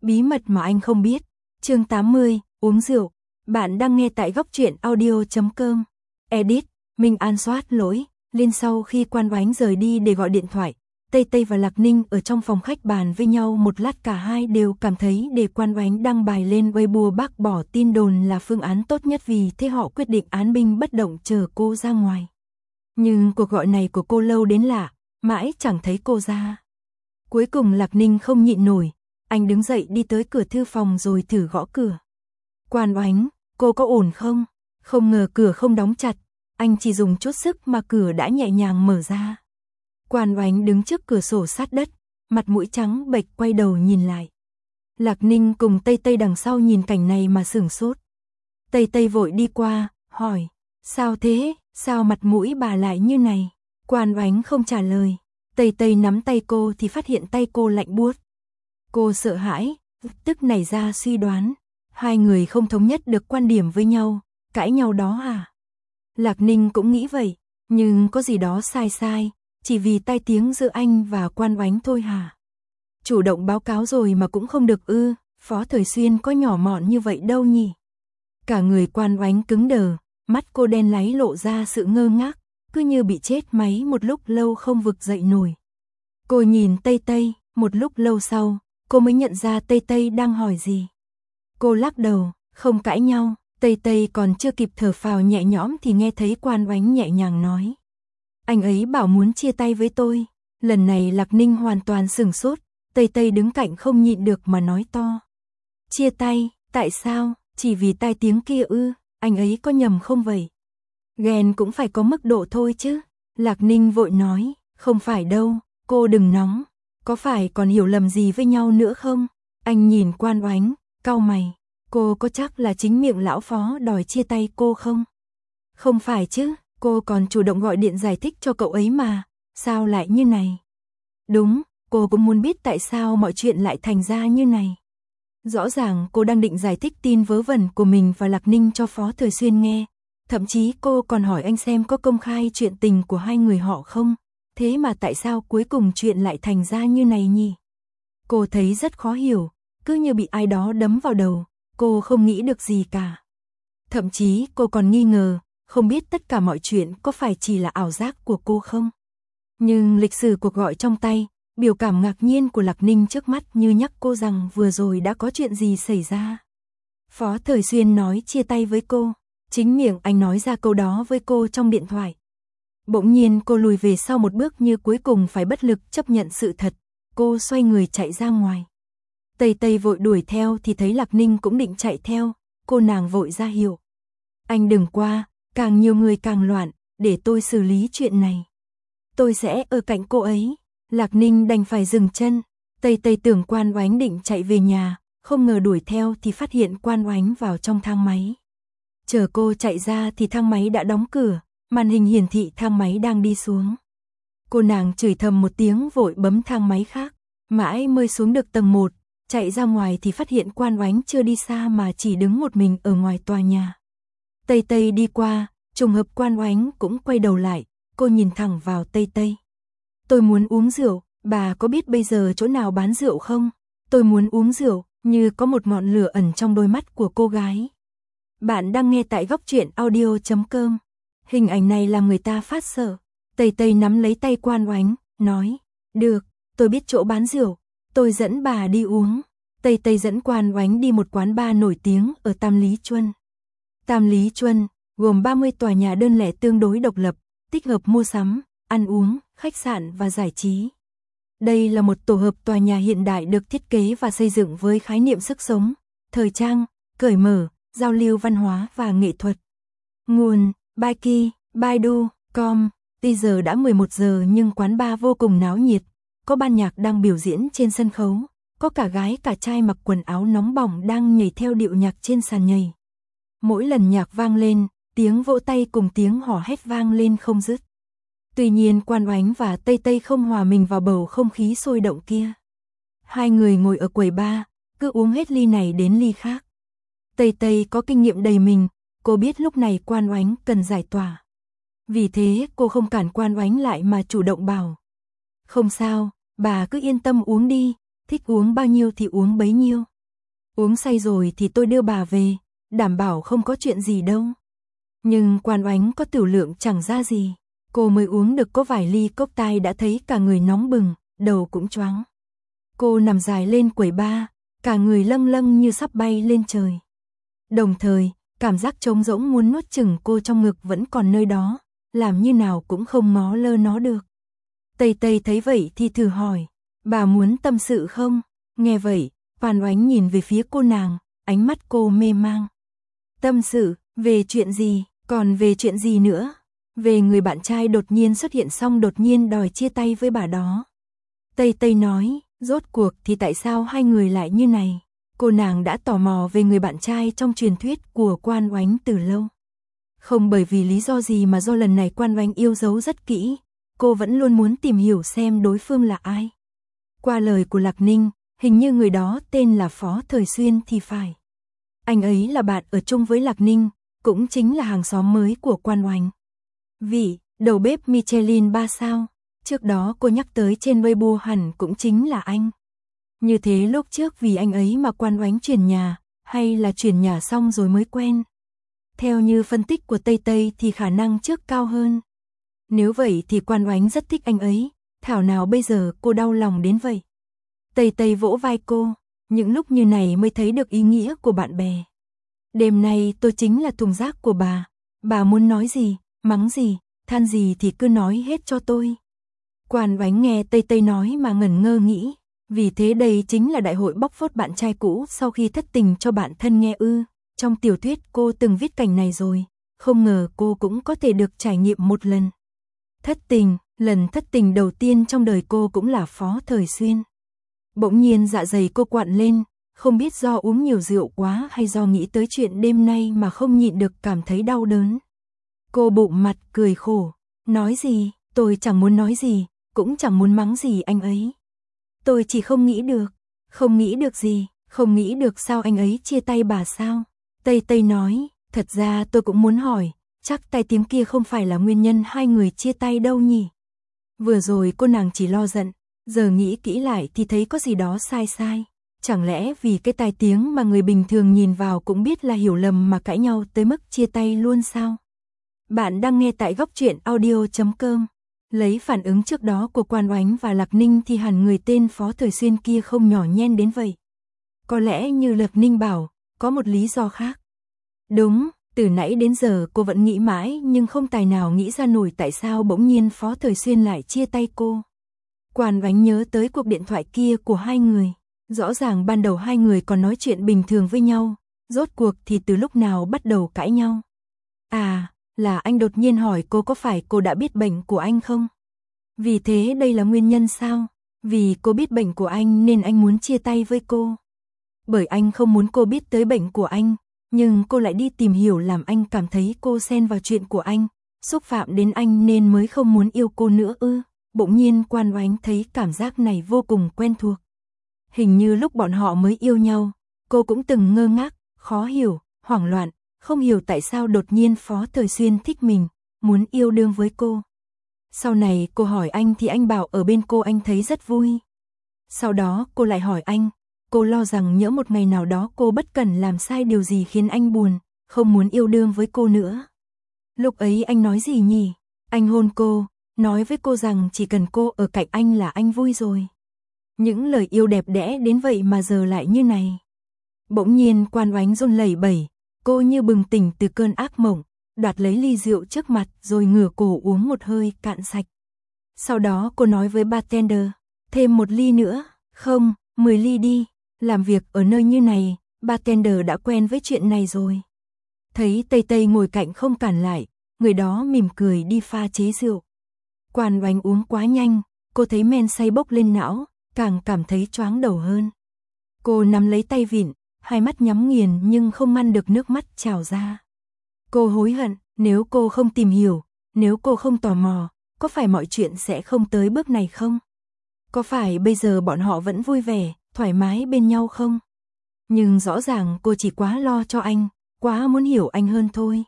Bí mật mà anh không biết. Chương 80, uống rượu. Bạn đang nghe tại góc truyện audio.com. Edit, Minh An soát lỗi. Liên sau khi Quan Oánh rời đi để gọi điện thoại, Tây Tây và Lạc Ninh ở trong phòng khách bàn với nhau một lát, cả hai đều cảm thấy để Quan Oánh đăng bài lên Weibo bác bỏ tin đồn là phương án tốt nhất, vì thế họ quyết định án binh bất động chờ cô ra ngoài. Nhưng cuộc gọi này của cô lâu đến lạ, mãi chẳng thấy cô ra. Cuối cùng Lạc Ninh không nhịn nổi, anh đứng dậy đi tới cửa thư phòng rồi thử gõ cửa. Quan Oánh, cô có ổn không? Không ngờ cửa không đóng chặt, anh chỉ dùng chút sức mà cửa đã nhẹ nhàng mở ra. Quan Oánh đứng trước cửa sổ sát đất, mặt mũi trắng bệch quay đầu nhìn lại. Lạc Ninh cùng Tây Tây đằng sau nhìn cảnh này mà sửng sốt. Tây Tây vội đi qua, hỏi, sao thế, sao mặt mũi bà lại như này? Quan Oánh không trả lời. Tây Tây nắm tay cô thì phát hiện tay cô lạnh buốt. Cô sợ hãi, tức nảy ra suy đoán. Hai người không thống nhất được quan điểm với nhau, cãi nhau đó à? Lạc Ninh cũng nghĩ vậy, nhưng có gì đó sai sai, chỉ vì tai tiếng giữa anh và Quan Oánh thôi hả? Chủ động báo cáo rồi mà cũng không được ư? Phó Thời Xuyên có nhỏ mọn như vậy đâu nhỉ? Cả người Quan Oánh cứng đờ, mắt cô đen láy lộ ra sự ngơ ngác, cứ như bị chết máy một lúc lâu không vực dậy nổi. Cô nhìn Tây Tây, một lúc lâu sau, cô mới nhận ra Tây Tây đang hỏi gì. Cô lắc đầu, không cãi nhau. Tây Tây còn chưa kịp thở phào nhẹ nhõm thì nghe thấy Quan Oánh nhẹ nhàng nói. Anh ấy bảo muốn chia tay với tôi. Lần này Lạc Ninh hoàn toàn sửng sốt, Tây Tây đứng cạnh không nhịn được mà nói to. Chia tay, tại sao? Chỉ vì tai tiếng kia ư? Anh ấy có nhầm không vậy? Ghen cũng phải có mức độ thôi chứ. Lạc Ninh vội nói, không phải đâu, cô đừng nóng. Có phải còn hiểu lầm gì với nhau nữa không? Anh nhìn Quan Oánh, cau mày. Cô có chắc là chính miệng lão phó đòi chia tay cô không? Không phải chứ, cô còn chủ động gọi điện giải thích cho cậu ấy mà, sao lại như này? Đúng, cô cũng muốn biết tại sao mọi chuyện lại thành ra như này. Rõ ràng cô đang định giải thích tin vớ vẩn của mình và Lạc Ninh cho Phó Thời Xuyên nghe. Thậm chí cô còn hỏi anh xem có công khai chuyện tình của hai người họ không? Thế mà tại sao cuối cùng chuyện lại thành ra như này nhỉ? Cô thấy rất khó hiểu, cứ như bị ai đó đấm vào đầu. Cô không nghĩ được gì cả. Thậm chí cô còn nghi ngờ, không biết tất cả mọi chuyện có phải chỉ là ảo giác của cô không? Nhưng lịch sử cuộc gọi trong tay, biểu cảm ngạc nhiên của Lạc Ninh trước mắt như nhắc cô rằng vừa rồi đã có chuyện gì xảy ra. Phó Thời Xuyên nói chia tay với cô, chính miệng anh nói ra câu đó với cô trong điện thoại. Bỗng nhiên cô lùi về sau một bước như cuối cùng phải bất lực chấp nhận sự thật, cô xoay người chạy ra ngoài. Tây Tây vội đuổi theo thì thấy Lạc Ninh cũng định chạy theo, cô nàng vội ra hiệu. Anh đừng qua, càng nhiều người càng loạn, để tôi xử lý chuyện này. Tôi sẽ ở cạnh cô ấy. Lạc Ninh đành phải dừng chân. Tây Tây tưởng Quan Oánh định chạy về nhà, không ngờ đuổi theo thì phát hiện Quan Oánh vào trong thang máy. Chờ cô chạy ra thì thang máy đã đóng cửa, màn hình hiển thị thang máy đang đi xuống. Cô nàng chửi thầm một tiếng vội bấm thang máy khác, mãi mới xuống được tầng 1. Chạy ra ngoài thì phát hiện Quan Oánh chưa đi xa mà chỉ đứng một mình ở ngoài tòa nhà. Tây Tây đi qua, trùng hợp Quan Oánh cũng quay đầu lại, cô nhìn thẳng vào Tây Tây. Tôi muốn uống rượu, bà có biết bây giờ chỗ nào bán rượu không? Tôi muốn uống rượu, như có một ngọn lửa ẩn trong đôi mắt của cô gái. Bạn đang nghe tại góc truyện audio.com. Hình ảnh này làm người ta phát sợ. Tây Tây nắm lấy tay Quan Oánh, nói, được, tôi biết chỗ bán rượu. Tôi dẫn bà đi uống. Tây Tây dẫn Quan Oánh đi một quán bar nổi tiếng ở Tam Lý Chuân. Tam Lý Chuân gồm 30 tòa nhà đơn lẻ tương đối độc lập, tích hợp mua sắm, ăn uống, khách sạn và giải trí. Đây là một tổ hợp tòa nhà hiện đại được thiết kế và xây dựng với khái niệm sức sống, thời trang, cởi mở, giao lưu văn hóa và nghệ thuật. Nguồn: Baiki, Baidu.com. Bây giờ đã 11 giờ nhưng quán bar vô cùng náo nhiệt. Có ban nhạc đang biểu diễn trên sân khấu, có cả gái cả trai mặc quần áo nóng bỏng đang nhảy theo điệu nhạc trên sàn nhảy. Mỗi lần nhạc vang lên, tiếng vỗ tay cùng tiếng hò hét vang lên không dứt. Tuy nhiên Quan Oánh và Tây Tây không hòa mình vào bầu không khí sôi động kia. Hai người ngồi ở quầy bar, cứ uống hết ly này đến ly khác. Tây Tây có kinh nghiệm đầy mình, cô biết lúc này Quan Oánh cần giải tỏa. Vì thế cô không cản Quan Oánh lại mà chủ động bảo. Không sao, bà cứ yên tâm uống đi, thích uống bao nhiêu thì uống bấy nhiêu. Uống say rồi thì tôi đưa bà về, đảm bảo không có chuyện gì đâu. Nhưng Quan Oánh có tiểu lượng chẳng ra gì. Cô mới uống được có vài ly cốc tai đã thấy cả người nóng bừng, đầu cũng choáng. Cô nằm dài lên quầy bar, cả người lâng lâng như sắp bay lên trời. Đồng thời, cảm giác trống rỗng muốn nuốt chửng cô trong ngực vẫn còn nơi đó, làm như nào cũng không ngó lơ nó được. Tây Tây thấy vậy thì thử hỏi, bà muốn tâm sự không? Nghe vậy, Quan Oánh nhìn về phía cô nàng, ánh mắt cô mê mang. Tâm sự, về chuyện gì, còn về chuyện gì nữa? Về người bạn trai đột nhiên xuất hiện xong đột nhiên đòi chia tay với bà đó. Tây Tây nói, rốt cuộc thì tại sao hai người lại như này? Cô nàng đã tò mò về người bạn trai trong truyền thuyết của Quan Oánh từ lâu. Không bởi vì lý do gì mà do lần này Quan Oánh yêu giấu rất kỹ, cô vẫn luôn muốn tìm hiểu xem đối phương là ai. Qua lời của Lạc Ninh, hình như người đó tên là Phó Thời Xuyên thì phải. Anh ấy là bạn ở chung với Lạc Ninh, cũng chính là hàng xóm mới của Quan Oánh. Vị, đầu bếp Michelin 3 sao, trước đó cô nhắc tới trên Weibo hẳn cũng chính là anh. Như thế lúc trước vì anh ấy mà Quan Oánh chuyển nhà, hay là chuyển nhà xong rồi mới quen? Theo như phân tích của Tây Tây thì khả năng trước cao hơn. Nếu vậy thì Quan Oánh rất thích anh ấy, thảo nào bây giờ cô đau lòng đến vậy. Tây Tây vỗ vai cô, những lúc như này mới thấy được ý nghĩa của bạn bè. Đêm nay tôi chính là thùng rác của bà muốn nói gì, mắng gì, than gì thì cứ nói hết cho tôi. Quan Oánh nghe Tây Tây nói mà ngẩn ngơ nghĩ, vì thế đây chính là đại hội bóc phốt bạn trai cũ sau khi thất tình cho bạn thân nghe ư. Trong tiểu thuyết cô từng viết cảnh này rồi, không ngờ cô cũng có thể được trải nghiệm một lần. Thất tình, lần thất tình đầu tiên trong đời cô cũng là Phó Thời Xuyên. Bỗng nhiên dạ dày cô quặn lên, không biết do uống nhiều rượu quá hay do nghĩ tới chuyện đêm nay mà không nhịn được cảm thấy đau đớn. Cô bụng mặt cười khổ, nói gì, tôi chẳng muốn nói gì, cũng chẳng muốn mắng gì anh ấy. Tôi chỉ không nghĩ được gì, không nghĩ được sao anh ấy chia tay bà sao. Tây Tây nói, thật ra tôi cũng muốn hỏi, chắc tai tiếng kia không phải là nguyên nhân hai người chia tay đâu nhỉ. Vừa rồi cô nàng chỉ lo giận, giờ nghĩ kỹ lại thì thấy có gì đó sai sai. Chẳng lẽ vì cái tai tiếng mà người bình thường nhìn vào cũng biết là hiểu lầm mà cãi nhau tới mức chia tay luôn sao? Bạn đang nghe tại Góc Truyện Audio.com. Lấy phản ứng trước đó của Quan Oánh và Lạc Ninh thì hẳn người tên Phó Thời Xuyên kia không nhỏ nhen đến vậy. Có lẽ như Lạc Ninh bảo, có một lý do khác. Đúng, từ nãy đến giờ cô vẫn nghĩ mãi nhưng không tài nào nghĩ ra nổi tại sao bỗng nhiên Phó Thời Xuyên lại chia tay cô. Quan Oánh nhớ tới cuộc điện thoại kia của hai người. Rõ ràng ban đầu hai người còn nói chuyện bình thường với nhau, rốt cuộc thì từ lúc nào bắt đầu cãi nhau. À, là anh đột nhiên hỏi cô có phải cô đã biết bệnh của anh không? Vì thế đây là nguyên nhân sao? Vì cô biết bệnh của anh nên anh muốn chia tay với cô. Bởi anh không muốn cô biết tới bệnh của anh, nhưng cô lại đi tìm hiểu làm anh cảm thấy cô xen vào chuyện của anh, xúc phạm đến anh nên mới không muốn yêu cô nữa ư. Bỗng nhiên Quan Oánh thấy cảm giác này vô cùng quen thuộc. Hình như lúc bọn họ mới yêu nhau, cô cũng từng ngơ ngác, khó hiểu, hoảng loạn, không hiểu tại sao đột nhiên Phó Thời Xuyên thích mình, muốn yêu đương với cô. Sau này cô hỏi anh thì anh bảo ở bên cô anh thấy rất vui. Sau đó cô lại hỏi anh, cô lo rằng nhỡ một ngày nào đó cô bất cẩn làm sai điều gì khiến anh buồn, không muốn yêu đương với cô nữa. Lúc ấy anh nói gì nhỉ? Anh hôn cô, nói với cô rằng chỉ cần cô ở cạnh anh là anh vui rồi. Những lời yêu đẹp đẽ đến vậy mà giờ lại như này. Bỗng nhiên Quan Oánh run lẩy bẩy, cô như bừng tỉnh từ cơn ác mộng, đoạt lấy ly rượu trước mặt rồi ngửa cổ uống một hơi cạn sạch. Sau đó cô nói với bartender, thêm một ly nữa, không, 10 ly đi, làm việc ở nơi như này, bartender đã quen với chuyện này rồi. Thấy Tây Tây ngồi cạnh không cản lại, người đó mỉm cười đi pha chế rượu. Quan Oánh uống quá nhanh, cô thấy men say bốc lên não, càng cảm thấy choáng đầu hơn. Cô nắm lấy tay vịn, hai mắt nhắm nghiền nhưng không ngăn được nước mắt trào ra. Cô hối hận, nếu cô không tìm hiểu, nếu cô không tò mò, có phải mọi chuyện sẽ không tới bước này không? Có phải bây giờ bọn họ vẫn vui vẻ, thoải mái bên nhau không? Nhưng rõ ràng cô chỉ quá lo cho anh, quá muốn hiểu anh hơn thôi.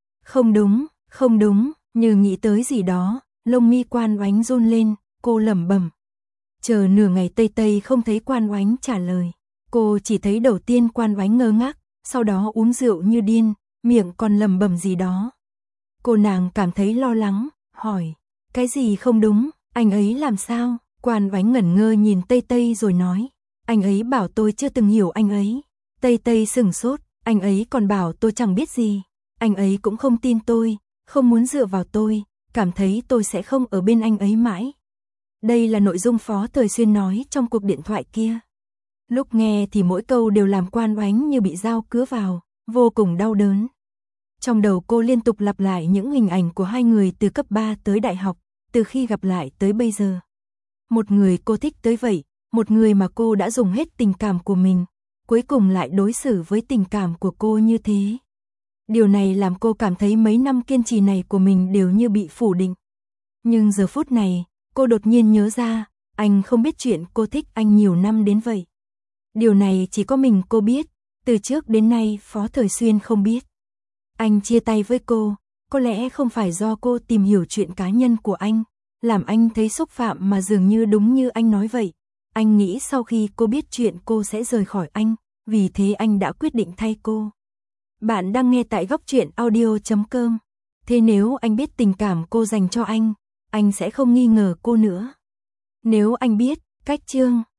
Không đúng, như nghĩ tới gì đó, lông mi Quan Oánh run lên, cô lẩm bẩm. Chờ nửa ngày Tây Tây không thấy Quan Oánh trả lời. Cô chỉ thấy đầu tiên Quan Oánh ngơ ngác, sau đó uống rượu như điên, miệng còn lẩm bẩm gì đó. Nàng cảm thấy lo lắng, hỏi, cái gì không đúng, anh ấy làm sao? Quan Oánh ngẩn ngơ nhìn Tây Tây rồi nói, anh ấy bảo tôi chưa từng hiểu anh ấy. Tây Tây sửng sốt, anh ấy còn bảo tôi chẳng biết gì. Anh ấy cũng không tin tôi, không muốn dựa vào tôi, cảm thấy tôi sẽ không ở bên anh ấy mãi. Đây là nội dung Phó Thời Xuyên nói trong cuộc điện thoại kia. Lúc nghe thì mỗi câu đều làm Quan Oánh như bị dao cứa vào, vô cùng đau đớn. Trong đầu cô liên tục lặp lại những hình ảnh của hai người từ cấp 3 tới đại học, từ khi gặp lại tới bây giờ. Một người cô thích tới vậy, một người mà cô đã dùng hết tình cảm của mình, cuối cùng lại đối xử với tình cảm của cô như thế. Điều này làm cô cảm thấy mấy năm kiên trì này của mình đều như bị phủ định. Nhưng giờ phút này, cô đột nhiên nhớ ra, anh không biết chuyện cô thích anh nhiều năm đến vậy. Điều này chỉ có mình cô biết, từ trước đến nay Phó Thời Xuyên không biết. Anh chia tay với cô, có lẽ không phải do cô tìm hiểu chuyện cá nhân của anh, làm anh thấy xúc phạm mà dường như đúng như anh nói vậy. Anh nghĩ sau khi cô biết chuyện cô sẽ rời khỏi anh, vì thế anh đã quyết định thay cô. Bạn đang nghe tại Góc Truyện Audio.com. Thế nếu anh biết tình cảm cô dành cho anh sẽ không nghi ngờ cô nữa. Nếu anh biết, cách chương